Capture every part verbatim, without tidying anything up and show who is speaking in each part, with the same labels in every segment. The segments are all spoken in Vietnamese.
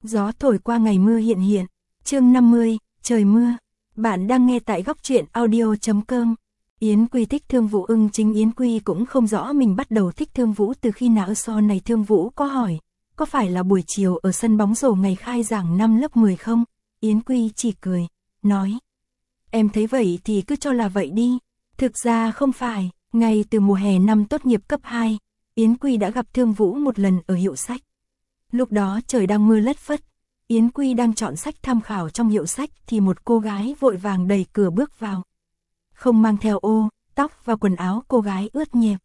Speaker 1: Gió thổi qua ngày mưa hiện hiện. Chương năm mươi, trời mưa. Bạn đang nghe tại góc truyện audio chấm com. Yến Quy thích Thương Vũ. Ưng chính Yến Quy cũng không rõ mình bắt đầu thích Thương Vũ từ khi nào. Sau này Thương Vũ có hỏi, có phải là buổi chiều ở sân bóng rổ ngày khai giảng năm lớp mười không? Yến Quy chỉ cười, nói, em thấy vậy thì cứ cho là vậy đi. Thực ra không phải, ngay từ mùa hè năm tốt nghiệp cấp hai, Yến Quy đã gặp Thương Vũ một lần ở hiệu sách. Lúc đó trời đang mưa lất phất, Yến Quy đang chọn sách tham khảo trong hiệu sách thì một cô gái vội vàng đẩy cửa bước vào. Không mang theo ô, tóc và quần áo cô gái ướt nhẹp.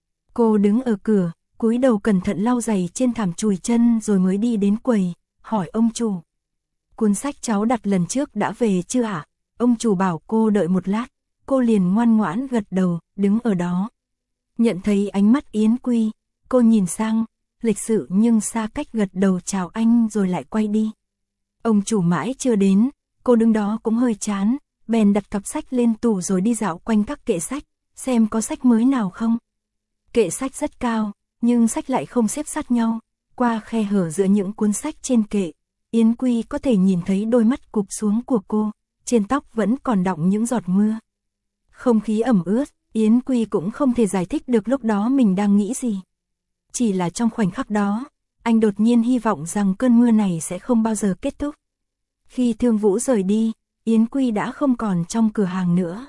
Speaker 1: Cô đứng ở cửa, cúi đầu cẩn thận lau giày trên thảm chùi chân rồi mới đi đến quầy, hỏi ông chủ. Cuốn sách cháu đặt lần trước đã về chưa ạ? Ông chủ bảo cô đợi một lát, cô liền ngoan ngoãn gật đầu, đứng ở đó. Nhận thấy ánh mắt Yến Quy, cô nhìn sang, lịch sự nhưng xa cách gật đầu chào anh rồi lại quay đi. Ông chủ mãi chưa đến, cô đứng đó cũng hơi chán, bèn đặt cặp sách lên tủ rồi đi dạo quanh các kệ sách, xem có sách mới nào không. Kệ sách rất cao, nhưng sách lại không xếp sát nhau, qua khe hở giữa những cuốn sách trên kệ, Yến Quy có thể nhìn thấy đôi mắt cụp xuống của cô, trên tóc vẫn còn đọng những giọt mưa. Không khí ẩm ướt, Yến Quy cũng không thể giải thích được lúc đó mình đang nghĩ gì. Chỉ là trong khoảnh khắc đó, anh đột nhiên hy vọng rằng cơn mưa này sẽ không bao giờ kết thúc. Khi Thương Vũ rời đi, Yến Quy đã không còn trong cửa hàng nữa.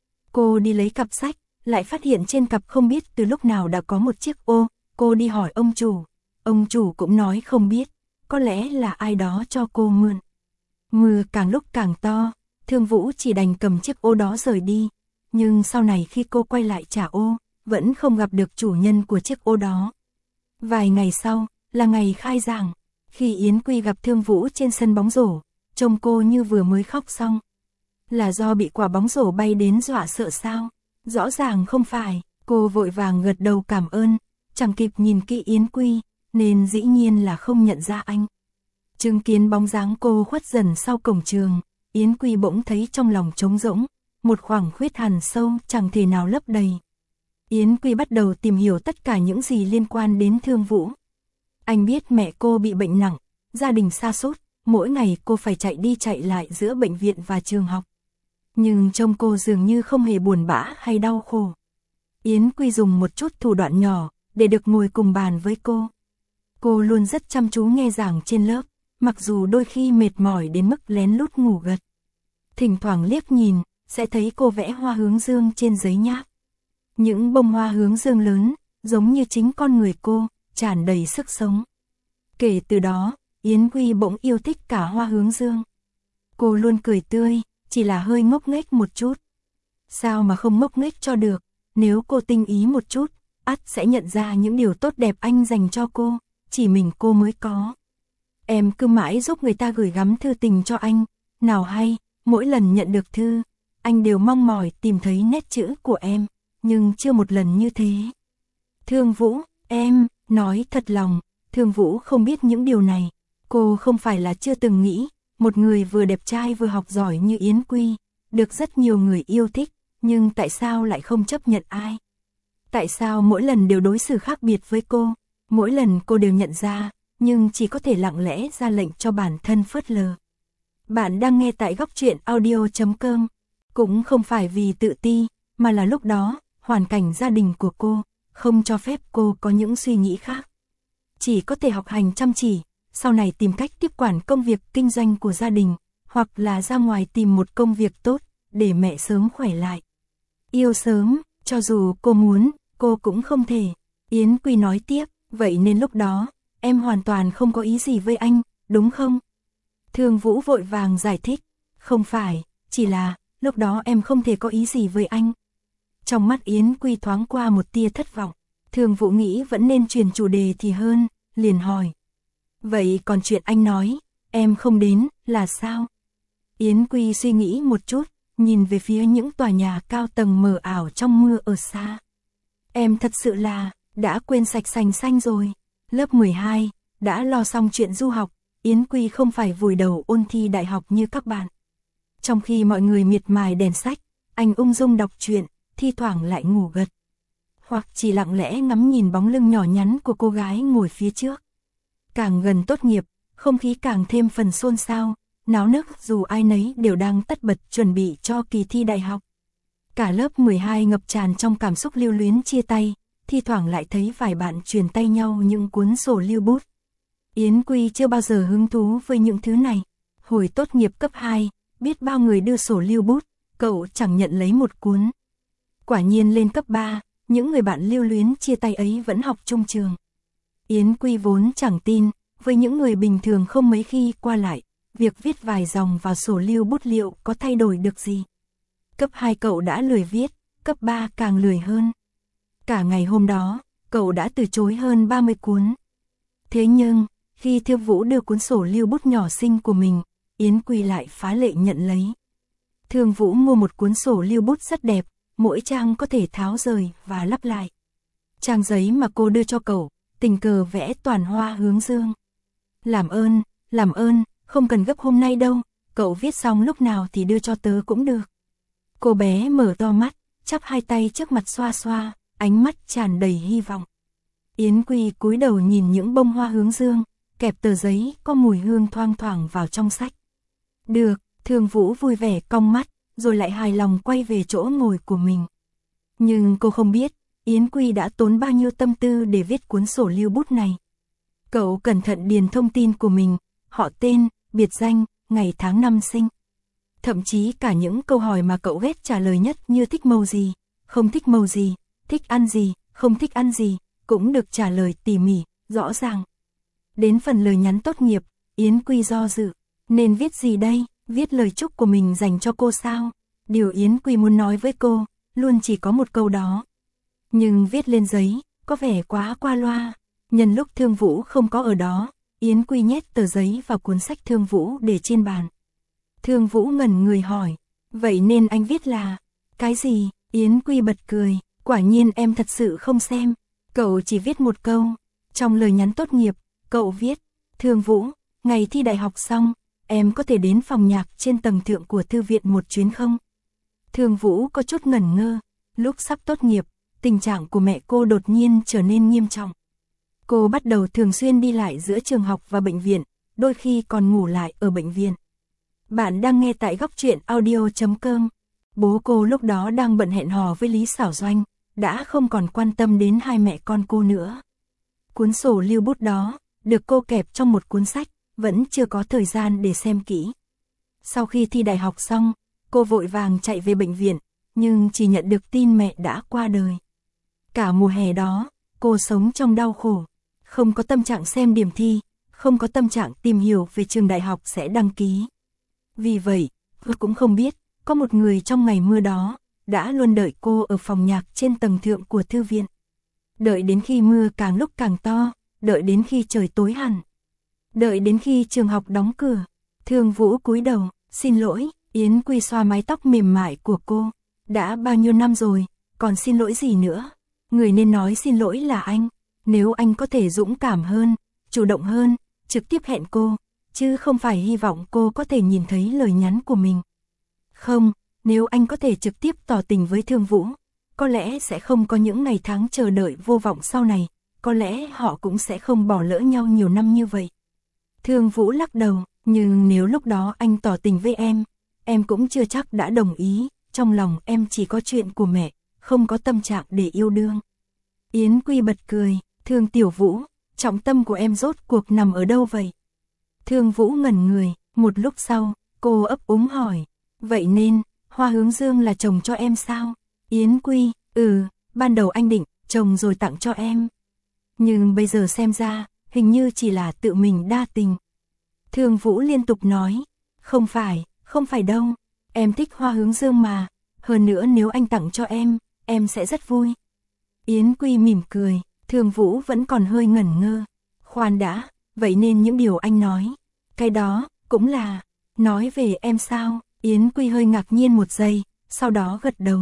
Speaker 1: Cô đi lấy cặp sách, lại phát hiện trên cặp không biết từ lúc nào đã có một chiếc ô, cô đi hỏi ông chủ. Ông chủ cũng nói không biết, có lẽ là ai đó cho cô mượn. Mưa càng lúc càng to, Thương Vũ chỉ đành cầm chiếc ô đó rời đi. Nhưng sau này khi cô quay lại trả ô, vẫn không gặp được chủ nhân của chiếc ô đó. Vài ngày sau, là ngày khai giảng, khi Yến Quy gặp Thương Vũ trên sân bóng rổ, trông cô như vừa mới khóc xong. Là do bị quả bóng rổ bay đến dọa sợ sao? Rõ ràng không phải, cô vội vàng gật đầu cảm ơn, chẳng kịp nhìn kỹ Yến Quy, nên dĩ nhiên là không nhận ra anh. Chứng kiến bóng dáng cô khuất dần sau cổng trường, Yến Quy bỗng thấy trong lòng trống rỗng, một khoảng khuyết hằn sâu chẳng thể nào lấp đầy. Yến Quy bắt đầu tìm hiểu tất cả những gì liên quan đến Thương Vũ. Anh biết mẹ cô bị bệnh nặng, gia đình sa sút, mỗi ngày cô phải chạy đi chạy lại giữa bệnh viện và trường học. Nhưng trông cô dường như không hề buồn bã hay đau khổ. Yến Quy dùng một chút thủ đoạn nhỏ để được ngồi cùng bàn với cô. Cô luôn rất chăm chú nghe giảng trên lớp, mặc dù đôi khi mệt mỏi đến mức lén lút ngủ gật. Thỉnh thoảng liếc nhìn, sẽ thấy cô vẽ hoa hướng dương trên giấy nháp. Những bông hoa hướng dương lớn, giống như chính con người cô, tràn đầy sức sống. Kể từ đó, Yến Quy bỗng yêu thích cả hoa hướng dương. Cô luôn cười tươi, chỉ là hơi ngốc nghếch một chút. Sao mà không ngốc nghếch cho được, nếu cô tinh ý một chút, ắt sẽ nhận ra những điều tốt đẹp anh dành cho cô, chỉ mình cô mới có. Em cứ mãi giúp người ta gửi gắm thư tình cho anh, nào hay, mỗi lần nhận được thư, anh đều mong mỏi tìm thấy nét chữ của em, nhưng chưa một lần như thế. Thương Vũ, em, nói thật lòng, Thương Vũ không biết những điều này. Cô không phải là chưa từng nghĩ, một người vừa đẹp trai vừa học giỏi như Yến Quy, được rất nhiều người yêu thích, nhưng tại sao lại không chấp nhận ai? Tại sao mỗi lần đều đối xử khác biệt với cô, mỗi lần cô đều nhận ra, nhưng chỉ có thể lặng lẽ ra lệnh cho bản thân phớt lờ. Bạn đang nghe tại góc truyện audio chấm com. Cũng không phải vì tự ti, mà là lúc đó, hoàn cảnh gia đình của cô, không cho phép cô có những suy nghĩ khác. Chỉ có thể học hành chăm chỉ, sau này tìm cách tiếp quản công việc kinh doanh của gia đình, hoặc là ra ngoài tìm một công việc tốt, để mẹ sớm khỏe lại. Yêu sớm, cho dù cô muốn, cô cũng không thể. Yến Quy nói tiếp, vậy nên lúc đó, em hoàn toàn không có ý gì với anh, đúng không? Thương Vũ vội vàng giải thích, không phải, chỉ là, lúc đó em không thể có ý gì với anh. Trong mắt Yến Quy thoáng qua một tia thất vọng, Thương Vũ nghĩ vẫn nên chuyển chủ đề thì hơn, liền hỏi. Vậy còn chuyện anh nói, em không đến, là sao? Yến Quy suy nghĩ một chút, nhìn về phía những tòa nhà cao tầng mờ ảo trong mưa ở xa. Em thật sự là, đã quên sạch sành xanh rồi. Lớp mười hai, đã lo xong chuyện du học, Yến Quy không phải vùi đầu ôn thi đại học như các bạn. Trong khi mọi người miệt mài đèn sách, anh ung dung đọc truyện, thi thoảng lại ngủ gật. Hoặc chỉ lặng lẽ ngắm nhìn bóng lưng nhỏ nhắn của cô gái ngồi phía trước. Càng gần tốt nghiệp, không khí càng thêm phần xôn xao, náo nức dù ai nấy đều đang tất bật chuẩn bị cho kỳ thi đại học. Cả lớp mười hai ngập tràn trong cảm xúc lưu luyến chia tay, thi thoảng lại thấy vài bạn truyền tay nhau những cuốn sổ lưu bút. Yến Quy chưa bao giờ hứng thú với những thứ này. Hồi tốt nghiệp cấp hai, biết bao người đưa sổ lưu bút, cậu chẳng nhận lấy một cuốn. Quả nhiên lên cấp ba, những người bạn lưu luyến chia tay ấy vẫn học chung trường. Yến Quy vốn chẳng tin, với những người bình thường không mấy khi qua lại, việc viết vài dòng vào sổ lưu bút liệu có thay đổi được gì. Cấp hai cậu đã lười viết, cấp ba càng lười hơn. Cả ngày hôm đó, cậu đã từ chối hơn ba mươi cuốn. Thế nhưng, khi Thư Vũ đưa cuốn sổ lưu bút nhỏ xinh của mình, Yến Quy lại phá lệ nhận lấy. Thương Vũ mua một cuốn sổ lưu bút rất đẹp, mỗi trang có thể tháo rời và lắp lại. Trang giấy mà cô đưa cho cậu, tình cờ vẽ toàn hoa hướng dương. Làm ơn, làm ơn, không cần gấp hôm nay đâu, cậu viết xong lúc nào thì đưa cho tớ cũng được. Cô bé mở to mắt, chắp hai tay trước mặt xoa xoa, ánh mắt tràn đầy hy vọng. Yến Quy cúi đầu nhìn những bông hoa hướng dương, kẹp tờ giấy có mùi hương thoang thoảng vào trong sách. Được, Thương Vũ vui vẻ cong mắt, rồi lại hài lòng quay về chỗ ngồi của mình. Nhưng cô không biết, Yến Quy đã tốn bao nhiêu tâm tư để viết cuốn sổ lưu bút này. Cậu cẩn thận điền thông tin của mình, họ tên, biệt danh, ngày tháng năm sinh. Thậm chí cả những câu hỏi mà cậu ghét trả lời nhất như thích màu gì, không thích màu gì, thích ăn gì, không thích ăn gì, cũng được trả lời tỉ mỉ, rõ ràng. Đến phần lời nhắn tốt nghiệp, Yến Quy do dự, nên viết gì đây, viết lời chúc của mình dành cho cô sao? Điều Yến Quy muốn nói với cô, luôn chỉ có một câu đó. Nhưng viết lên giấy, có vẻ quá qua loa. Nhân lúc Thương Vũ không có ở đó, Yến Quy nhét tờ giấy vào cuốn sách Thương Vũ để trên bàn. Thương Vũ ngẩn người hỏi, vậy nên anh viết là, cái gì? Yến Quy bật cười, quả nhiên em thật sự không xem. Cậu chỉ viết một câu, trong lời nhắn tốt nghiệp, cậu viết, Thương Vũ, ngày thi đại học xong, em có thể đến phòng nhạc trên tầng thượng của thư viện một chuyến không? Thương Vũ có chút ngẩn ngơ, lúc sắp tốt nghiệp, tình trạng của mẹ cô đột nhiên trở nên nghiêm trọng. Cô bắt đầu thường xuyên đi lại giữa trường học và bệnh viện, đôi khi còn ngủ lại ở bệnh viện. Bạn đang nghe tại góc truyện audio chấm com. Bố cô lúc đó đang bận hẹn hò với Lý Xảo Doanh, đã không còn quan tâm đến hai mẹ con cô nữa. Cuốn sổ lưu bút đó, được cô kẹp trong một cuốn sách, vẫn chưa có thời gian để xem kỹ. Sau khi thi đại học xong, cô vội vàng chạy về bệnh viện, nhưng chỉ nhận được tin mẹ đã qua đời. Cả mùa hè đó, cô sống trong đau khổ, không có tâm trạng xem điểm thi, không có tâm trạng tìm hiểu về trường đại học sẽ đăng ký. Vì vậy, cô cũng không biết, có một người trong ngày mưa đó, đã luôn đợi cô ở phòng nhạc trên tầng thượng của thư viện. Đợi đến khi mưa càng lúc càng to, đợi đến khi trời tối hẳn. Đợi đến khi trường học đóng cửa, Thương Vũ cúi đầu, xin lỗi, Yến Quy xoa mái tóc mềm mại của cô. Đã bao nhiêu năm rồi, còn xin lỗi gì nữa? Người nên nói xin lỗi là anh. Nếu anh có thể dũng cảm hơn, chủ động hơn, trực tiếp hẹn cô, chứ không phải hy vọng cô có thể nhìn thấy lời nhắn của mình. Không, nếu anh có thể trực tiếp tỏ tình với Thương Vũ, có lẽ sẽ không có những ngày tháng chờ đợi vô vọng sau này, có lẽ họ cũng sẽ không bỏ lỡ nhau nhiều năm như vậy. Thương Vũ lắc đầu, nhưng nếu lúc đó anh tỏ tình với em, em cũng chưa chắc đã đồng ý, trong lòng em chỉ có chuyện của mẹ, không có tâm trạng để yêu đương. Yến Quy bật cười, Thương Tiểu Vũ, trọng tâm của em rốt cuộc nằm ở đâu vậy? Thương Vũ ngẩn người, một lúc sau, cô ấp úng hỏi, vậy nên, hoa hướng dương là chồng cho em sao? Yến Quy, ừ, ban đầu anh định, chồng rồi tặng cho em. Nhưng bây giờ xem ra, hình như chỉ là tự mình đa tình. Thương Vũ liên tục nói, không phải, không phải đâu, em thích hoa hướng dương mà, hơn nữa nếu anh tặng cho em, em sẽ rất vui. Yến Quy mỉm cười, Thương Vũ vẫn còn hơi ngẩn ngơ. Khoan đã, vậy nên những điều anh nói, cái đó, cũng là, nói về em sao? Yến Quy hơi ngạc nhiên một giây, sau đó gật đầu.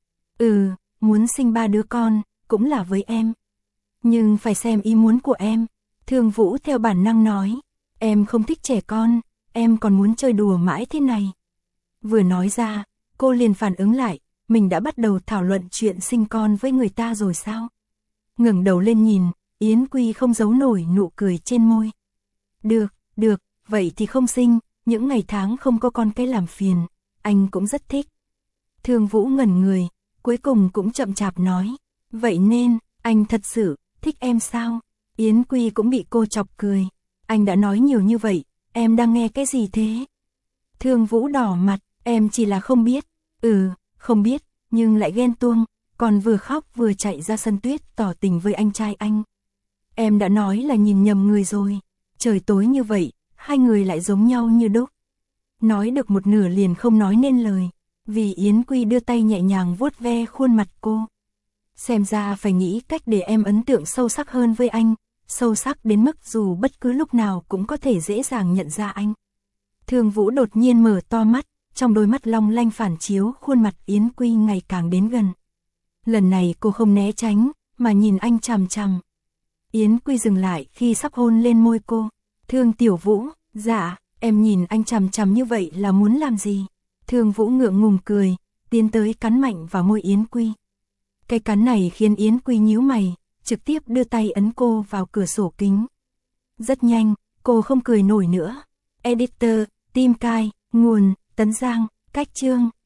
Speaker 1: Ừ, muốn sinh ba đứa con, cũng là với em. Nhưng phải xem ý muốn của em. Thương Vũ theo bản năng nói, em không thích trẻ con, em còn muốn chơi đùa mãi thế này. Vừa nói ra, cô liền phản ứng lại, mình đã bắt đầu thảo luận chuyện sinh con với người ta rồi sao? Ngẩng đầu lên nhìn, Yến Quy không giấu nổi nụ cười trên môi. Được, được, vậy thì không sinh, những ngày tháng không có con cái làm phiền, anh cũng rất thích. Thương Vũ ngẩn người, cuối cùng cũng chậm chạp nói, vậy nên, anh thật sự, thích em sao? Yến Quy cũng bị cô chọc cười, anh đã nói nhiều như vậy, em đang nghe cái gì thế? Thương Vũ đỏ mặt, em chỉ là không biết, ừ, không biết, nhưng lại ghen tuông, còn vừa khóc vừa chạy ra sân tuyết tỏ tình với anh trai anh. Em đã nói là nhìn nhầm người rồi, trời tối như vậy, hai người lại giống nhau như đúc. Nói được một nửa liền không nói nên lời, vì Yến Quy đưa tay nhẹ nhàng vuốt ve khuôn mặt cô. Xem ra phải nghĩ cách để em ấn tượng sâu sắc hơn với anh, sâu sắc đến mức dù bất cứ lúc nào cũng có thể dễ dàng nhận ra anh. Thương Vũ đột nhiên mở to mắt, trong đôi mắt long lanh phản chiếu khuôn mặt Yến Quy ngày càng đến gần. Lần này cô không né tránh, mà nhìn anh chằm chằm. Yến Quy dừng lại khi sắp hôn lên môi cô. Thương Tiểu Vũ, dạ, em nhìn anh chằm chằm như vậy là muốn làm gì? Thương Vũ ngượng ngùng cười, tiến tới cắn mạnh vào môi Yến Quy. Cái cắn này khiến Yến Quy nhíu mày, trực tiếp đưa tay ấn cô vào cửa sổ kính. Rất nhanh, cô không cười nổi nữa. Editor, Tim Cai, nguồn, Tấn Giang, Cách Chương.